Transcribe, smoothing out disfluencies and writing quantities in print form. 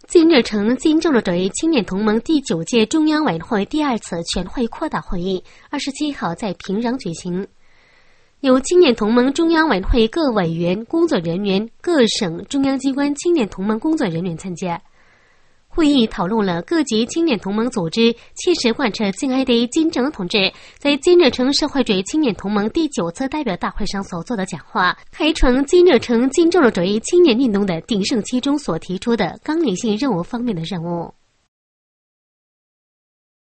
金日成金正日主义青年同盟第9届中央委员会第2次全会扩大会议27号在平壤举行，由青年同盟中央委员会各委员、工作人员、各省中央机关青年同盟工作人员参加。会议讨论了各级青年同盟组织切实贯彻敬爱的金正恩同志在金日成社会主义青年同盟第9次代表大会上所做的讲话，开创金日成金正日主义青年运动的鼎盛期中所提出的纲领性任务方面的任务。